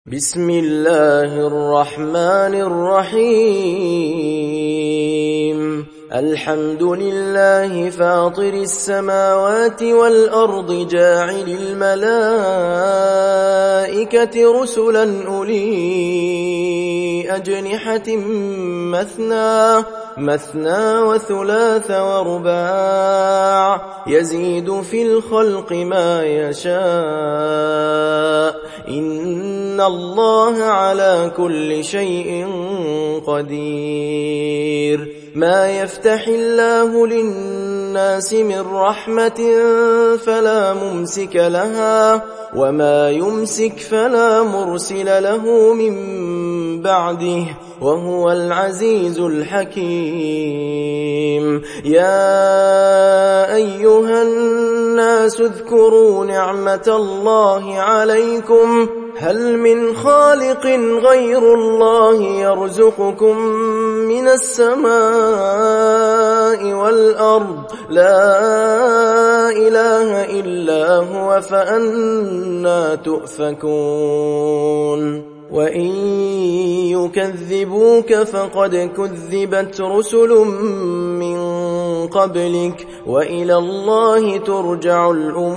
بسم الله الرحمن الرحيم الحمد لله فاطر السماوات والأرض جاعل الملائكة رسلا أولي أجنحة مثنى وثلاث ورباع يزيد في الخلق ما يشاء إن الله على كل شيء قدير ما يفتح الله للناس من رحمة فلا ممسك لها وما يمسك فلا مرسل له من بعده وهو العزيز الحكيم يا أيها الناس اذكروا نعمة الله عليكم هل من خالق غير الله يرزقكم من السماء والأرض لا إله إلا هو فأنى تؤفكون وإن يكذبوك فقد كذبت رسل من قبلك وإلى الله ترجع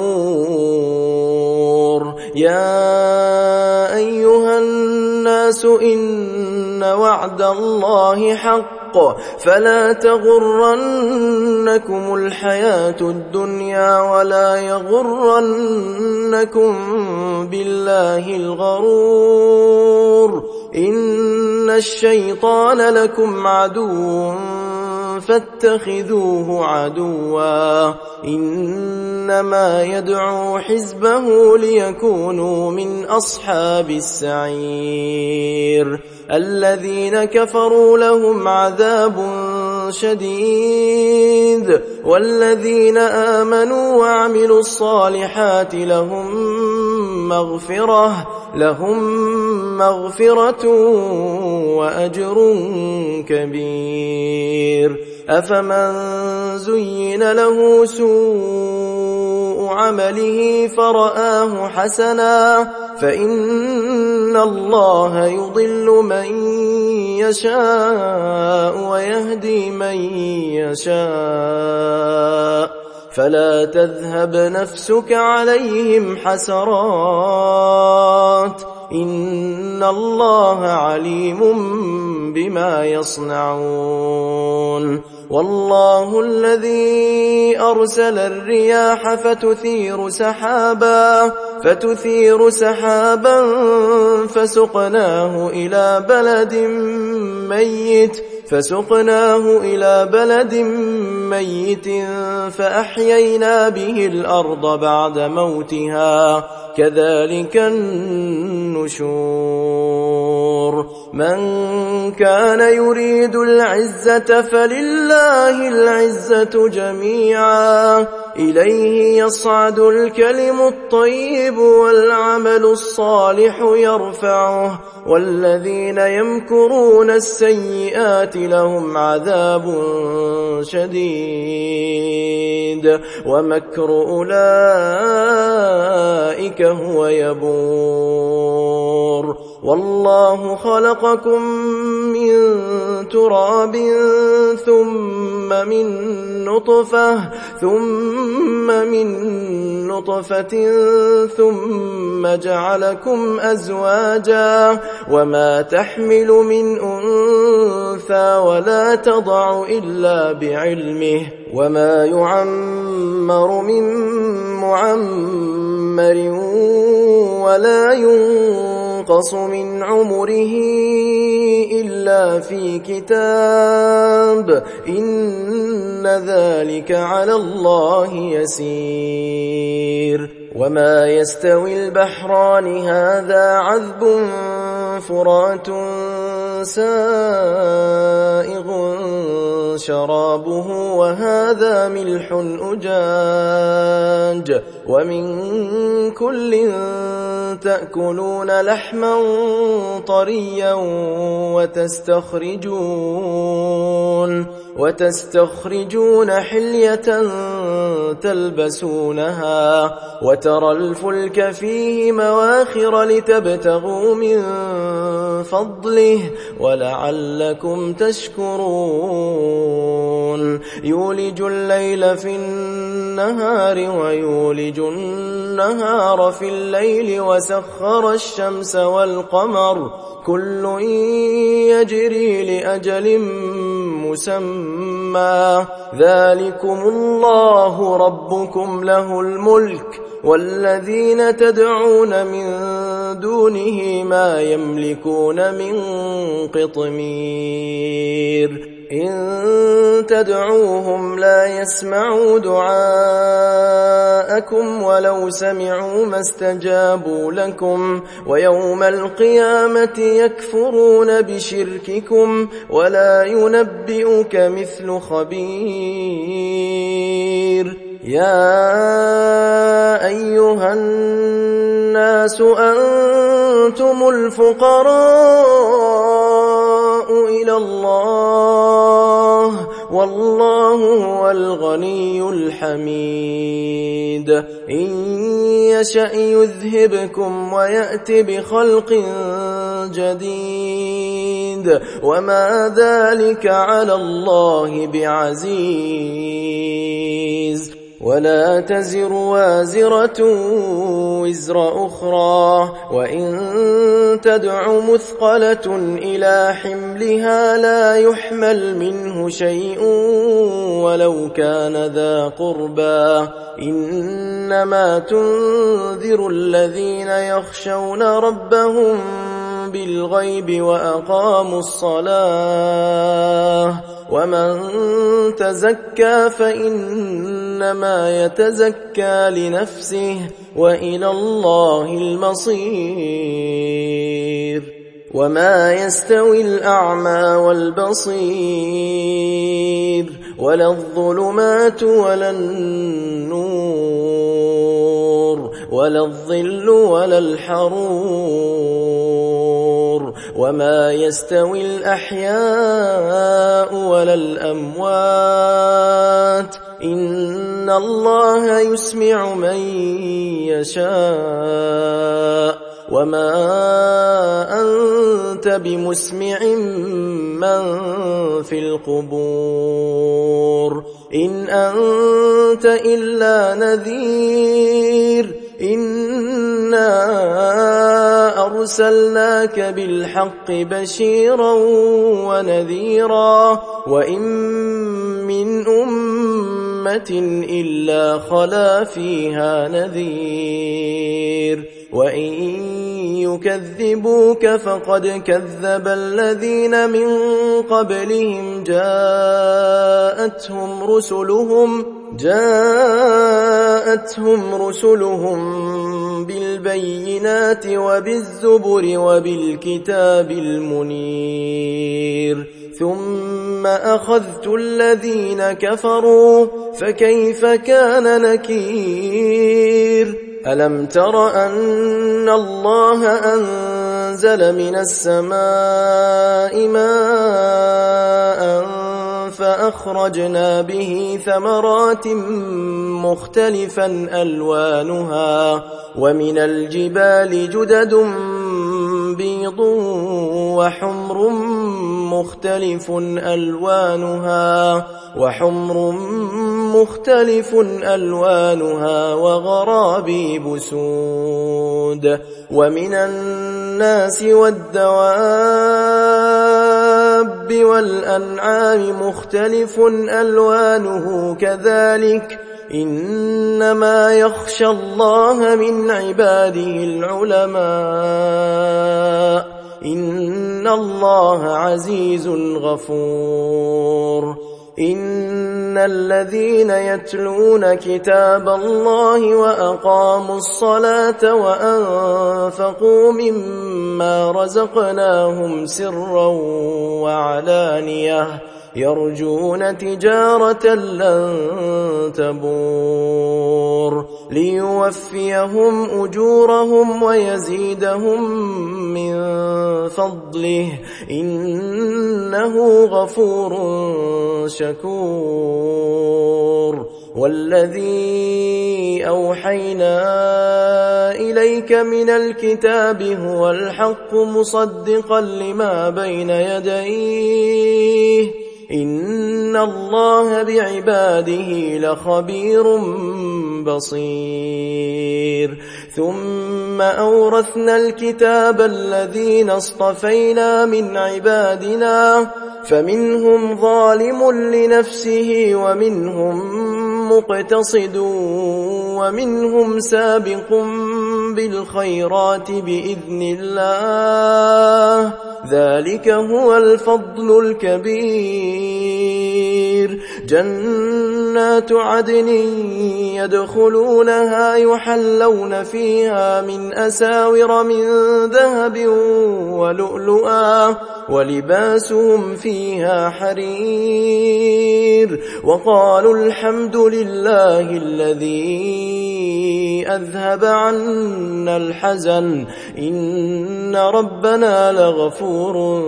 الأمور يا أيها الناس إن وعد الله حق فلا تغرنكم الحياة الدنيا ولا يغرنكم بالله الغرور إن الشيطان لكم عدو فاتخذوه عدوا إنما يدعو حزبه ليكونوا من أصحاب السعير الذين كفروا لهم عذاب شديد والذين آمنوا وعملوا الصالحات لهم مغفرة وأجر كبير أفمن زين له سوء عمله فرآه حسنا فإن الله يضل من يشاء ويهدي من يشاء فلا تذهب نفسك عليهم حسرات إن الله عليم بما يصنعون والله الذي أرسل الرياح فتثير سحابا فسقناه إلى بلد ميت فأحيينا به الأرض بعد موتها كذلك النشور من كان يريد العزة فلله العزة جميعا إليه يصعد الكلم الطيب والعمل الصالح يرفعه والذين يمكرون السيئات لهم عذاب شديد ومكر أولئك هو يبور والله خلقكم من تراب ثم من نطفة ثم جعلكم أزواجا وما تحمل من أنثى ولا تضع إلا بعلمه وما يعمر من معمر ولا ينقص من عمره إلا في كتاب إن ذلك على الله يسير وما يستوي البحران هذا عذب فرات سائغ شرابه وهذا ملح أجاج ومن كل تأكلون لحما طريا وتستخرجون حلية تلبسونها وترى الفلك فيه مواخر لتبتغوا من فضله ولعلكم تشكرون يولج الليل في النهار ويولج النهار في الليل وسخر الشمس والقمر كل يجري لأجل مسمى ذلكم الله ربكم له الملك والذين تدعون من دونه ما يملكون من قطمير إن تدعوهم لا يسمعوا دعاءكم ولو سمعوا ما استجابوا لكم ويوم القيامة يكفرون بشرككم ولا ينبئك مثل خبير يا أيها الناس أنتم الفقراء إلى الله والله هو الغني الحميد إن يشأ يذهبكم ويأت بخلق جديد وما ذلك على الله بعزيز ولا تزر وازرة وزر أخرى وإن تدع مثقلة إلى حملها لا يحمل منه شيء ولو كان ذا قربى إنما تنذر الذين يخشون ربهم بالغيب وأقاموا الصلاة ومن تزكى فإنما يتزكى لنفسه وإلى الله المصير وما يستوي الأعمى والبصير ولا الظلمات ولا النور ولا الظل ولا الحرور وما يستوي الأحياء ولا الأموات إن الله يسمع من يشاء وما أنت بمسمع من في القبور إن أنت إلا نذير إنا أرسلناك بالحق بشيرا ونذيرا وإن من أمة إلا خلا فيها نذير وإن يكذبوك فقد كذب الذين من قبلهم جاءتهم رسلهم بالبينات وبالزبر وبالكتاب المنير ثم أخذت الذين كفروا فكيف كان نكير ألم تر أن الله أنزل من السماء ماء فأخرجنا به ثمرات مختلفا ألوانها ومن الجبال جدد بيض وحمر مختلف ألوانها وغرابيب سود ومن الناس والدواب والأنعام مختلف ألوانه كذلك إنما يخشى الله من عباده العلماء إن الله عزيز غفور إن الذين يتلون كتاب الله وأقاموا الصلاة وأنفقوا مما رزقناهم سرا وعلانية يرجون تجارة لن تبور ليوفيهم أجورهم ويزيدهم من فضله إنه غفور شكور والذي أوحينا إليك من الكتاب هو الحق مصدقا لما بين يديه إن الله بعباده لخبير بصير ثم أورثنا الكتاب الذين اصطفينا من عبادنا فمنهم ظالم لنفسه ومنهم مقتصد ومنهم سابق بالخيرات بإذن الله ذلك هو الفضل الكبير جنات عدن يدخلونها يحلون فيها من أساور من ذهب ولؤلؤا ولباسهم فيها حرير وقالوا الحمد لله الذي أذهب عنا الحزن إن ربنا لغفور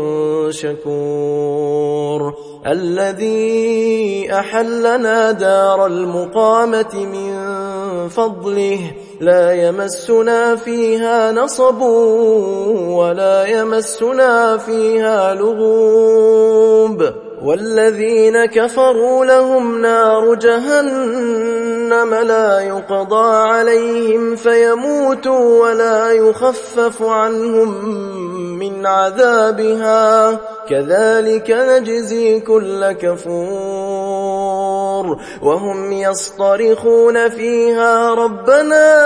شكور الذي أحلنا دار المقامة من فضله لا يمسنا فيها نصب ولا يمسنا فيها لغوب والذين كفروا لهم نار جهنم لا يقضى عليهم فيموتوا ولا يخفف عنهم من عذابها كذلك نجزي كل كفور وهم يصطرخون فيها ربنا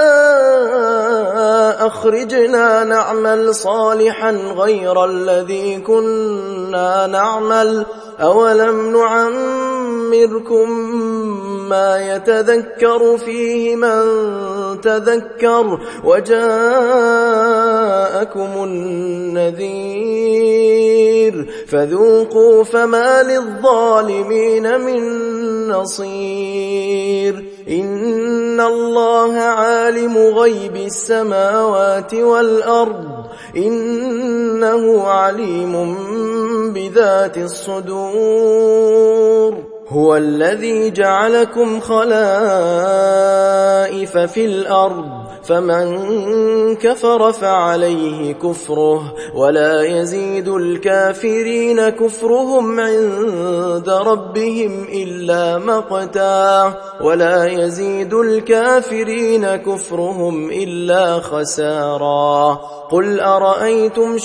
أخرجنا نعمل صالحا غير الذي كنا نعمل أولم نعمركم ما يتذكر فيه من تذكر وجاءكم النذير فذوقوا فما للظالمين من نصير إن الله عالم غيب السماوات والأرض إنه عليم بذات الصدور هو الذي جعلكم خلائف في الأرض فمن كفر فعليه كفره ولا يزيد الكافرين كفرهم عند ربهم إلا مقتا ولا يزيد الكافرين كفرهم إلا خسارا قل أرأيتم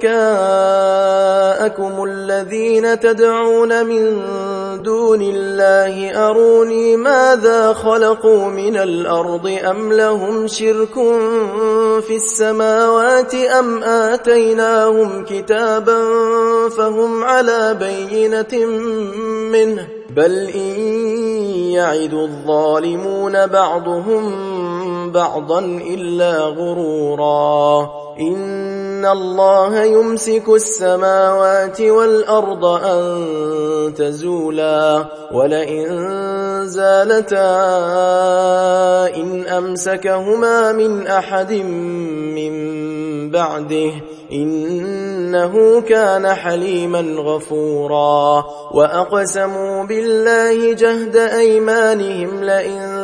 شركاءكم الذين تدعون من دون الله أروني ماذا خلقوا من الأرض أم لهم شرك في السماوات أم آتيناهم كتابا فهم على بينة منه بل إن يعد الظالمون بعضهم بعضا إلا غرورا إن الله يمسك السماوات والأرض أن تزولا ولئن زالتا إن أمسكهما من أحد من بعده إنه كان حليما غفورا وأقسموا بالله جهد أيمانهم لئن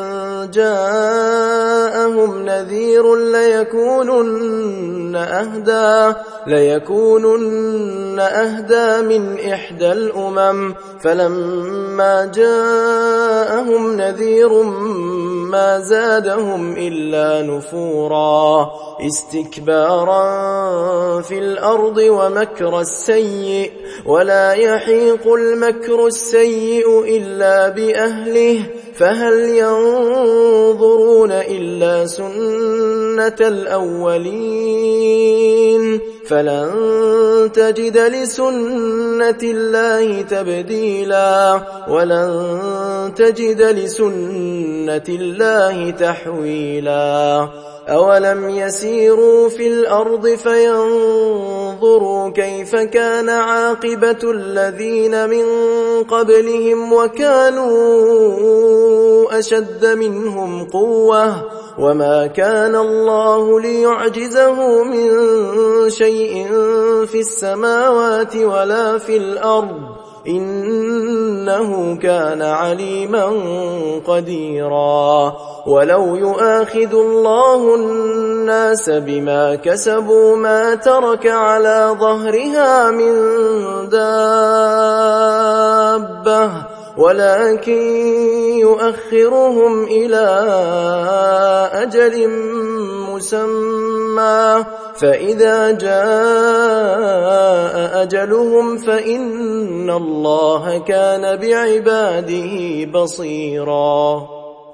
جاءهم نذير ليكونن أهدى من إحدى الأمم فلما جاءهم نذير ما زادهم إلا نفورا استكبارا في الأرض ومكر السيء ولا يحيق المكر السيء إلا بأهله فهل ينظرون إلا سنة الأولين فلن تجد لسنة الله تبديلا ولن تجد لسنة الله تحويلا أولم يسيروا في الأرض فينظروا كيف كان عاقبة الذين من قبلهم وكانوا أشد منهم قوة وما كان الله ليعجزه من شيء في السماوات ولا في الأرض إنه كان عليما قديرا. ولو يؤاخذ الله الناس بما كسبوا ما ترك على ظهرها من دابة ولكن يؤخرهم إلى أجل مسمى فإذا جاء أجلهم فإن الله كان بعباده بصيرا.